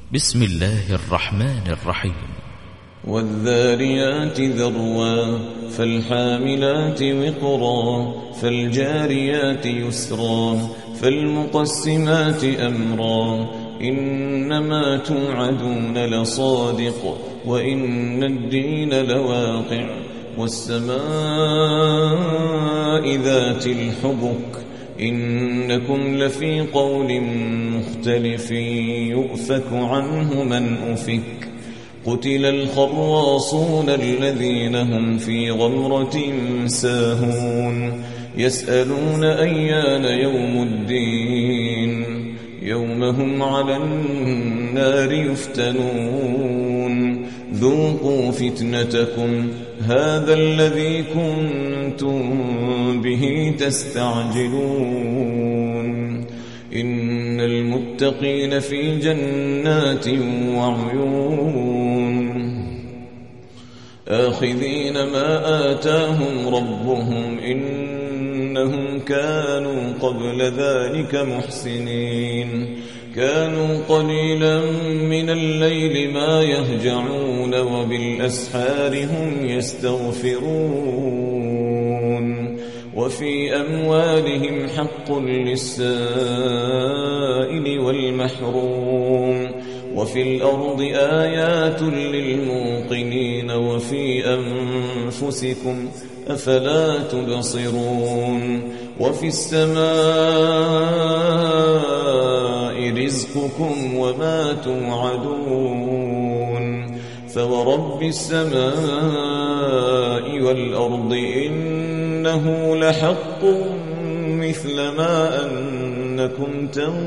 بسم الله الرحمن الرحيم. والذاريات ذروا فالحاملات وقرا فالجاريات يسرا فالمقسمات أمرا إنما توعدون لصادق وإن الدين لواقع والسماء ذات الحبك إنكم لفي قول مختلف يؤفك عنه من أفك قتل الخراصون الذين هم في غمرة ساهون يسألون أيان يوم الدين يوم هم على النار يفتنون ذوقوا فتنتكم هذا الذي كنتم به تستعجلون إن المتقين في جنات وعيون آخذين ما آتاهم ربهم إنهم كانوا قبل ذلك محسنين كانوا قليلا من الليل ما يهجعون وبالأسحار هم يستغفرون وفي أموالهم حق للسائل والمحروم وفي الأرض آيات للموقنين وفي أنفسكم أفلا تبصرون وفي السماء رزقكم وما توعدون فورب السماء والأرض إنه لحق مثل ما أنكم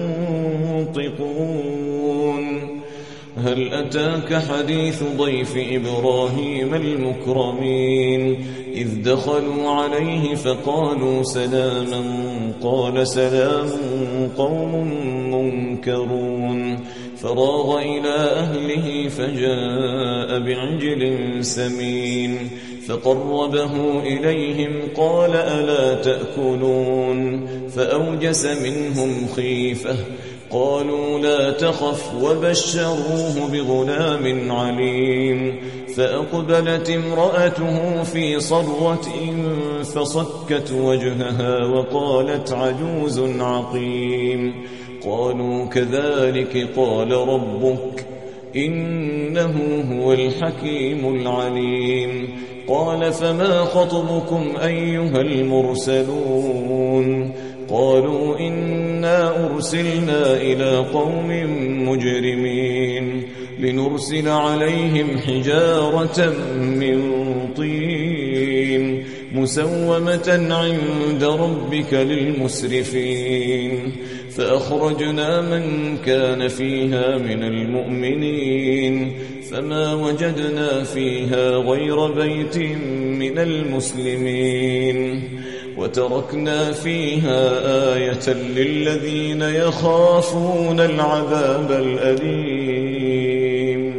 تنطقون هل أتاك حديث ضيف إبراهيم المكرمين إذ دخلوا عليه فقالوا سلاما قال سلام قوم منكرون فراغ إلى أهله فجاء بعجل سمين فقربه إليهم قال ألا تأكلون فأوجس منهم خيفة قالوا لا تخف وبشروه بغلام عليم فأقبلت امرأته في صرة فصكت وجهها وقالت عجوز عقيم قالوا كذلك قال ربك إنه هو الحكيم العليم قال فما خطبكم أيها المرسلون قالوا إنا أرسلنا إلى قوم مجرمين لنرسل عليهم حجارة من طين مسومة عند ربك للمسرفين فأخرجنا من كان فيها من المؤمنين فما وجدنا فيها غير بيت من المسلمين وتركنا فيها آية للذين يخافون العذاب الأليم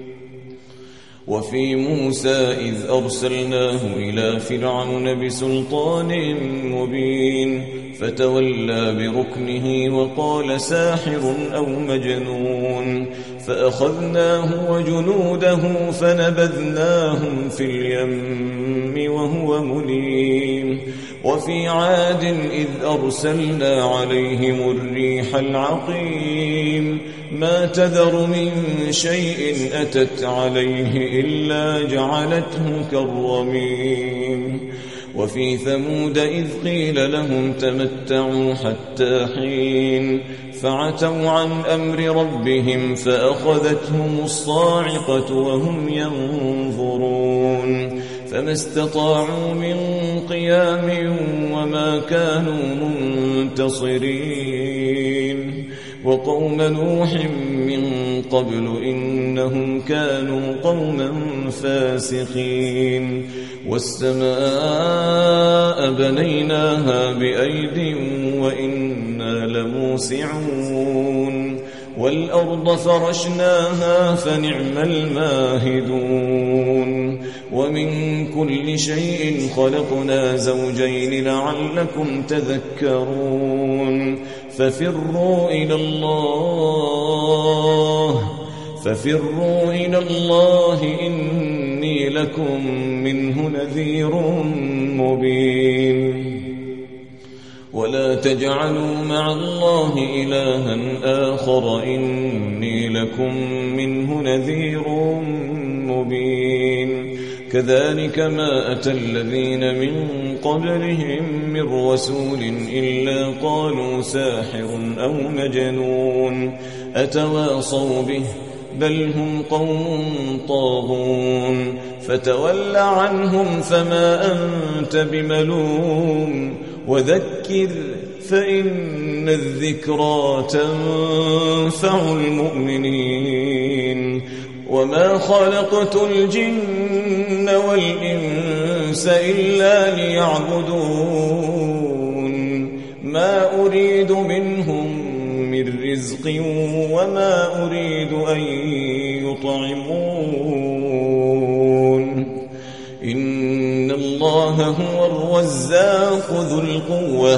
وفي موسى إذ أرسلناه إلى فرعون بسلطان مبين فتولى بركنه وقال ساحر أو مجنون فأخذناه وجنوده فنبذناهم في اليم وهو مليم وفي عاد إذ أرسلنا عليهم الريح العقيم ما تذر من شيء أتت عليه إلا جعلته كالرميم وفي ثمود إذ قيل لهم تمتعوا حتى حين فعتوا عن أمر ربهم فأخذتهم الصاعقة وهم ينظرون فما استطاعوا من قيام وما كانوا منتصرين وقوم نوح من قبل إنهم كانوا قوما فاسقين والسماء بنيناها بأيد وإنا لموسعون والأرض فرشناها فنعم الماهدون ومن كل شيء خلقنا زوجين لعلكم تذكرون ففروا إلى الله ففروا إلى الله إني لكم منه نذير مبين ولا تجعلوا مع الله إلها آخر إني لكم منه نذير مبين كذلك ما أتى الذين من قبلهم من رسول إلا قالوا ساحر أو مجنون أتواصوا به بل هم قوم طاغون فتول عنهم فما أنت بملوم وذكر فإن الذكرى تنفع المؤمنين وما خلقت الجن والإنس إلا ليعبدون ما أريد منهم من رزق وما أريد أن يطعمون إن الله هو الرزاق ذو القوة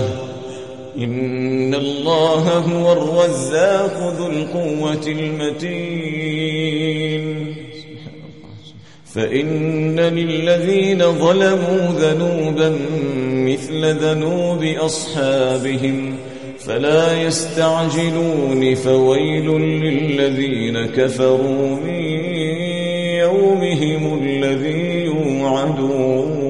المتين فإن للذين ظلموا ذنوبا مثل ذنوب أصحابهم فلا يستعجلون فويل للذين كفروا من يومهم الذي يوعدون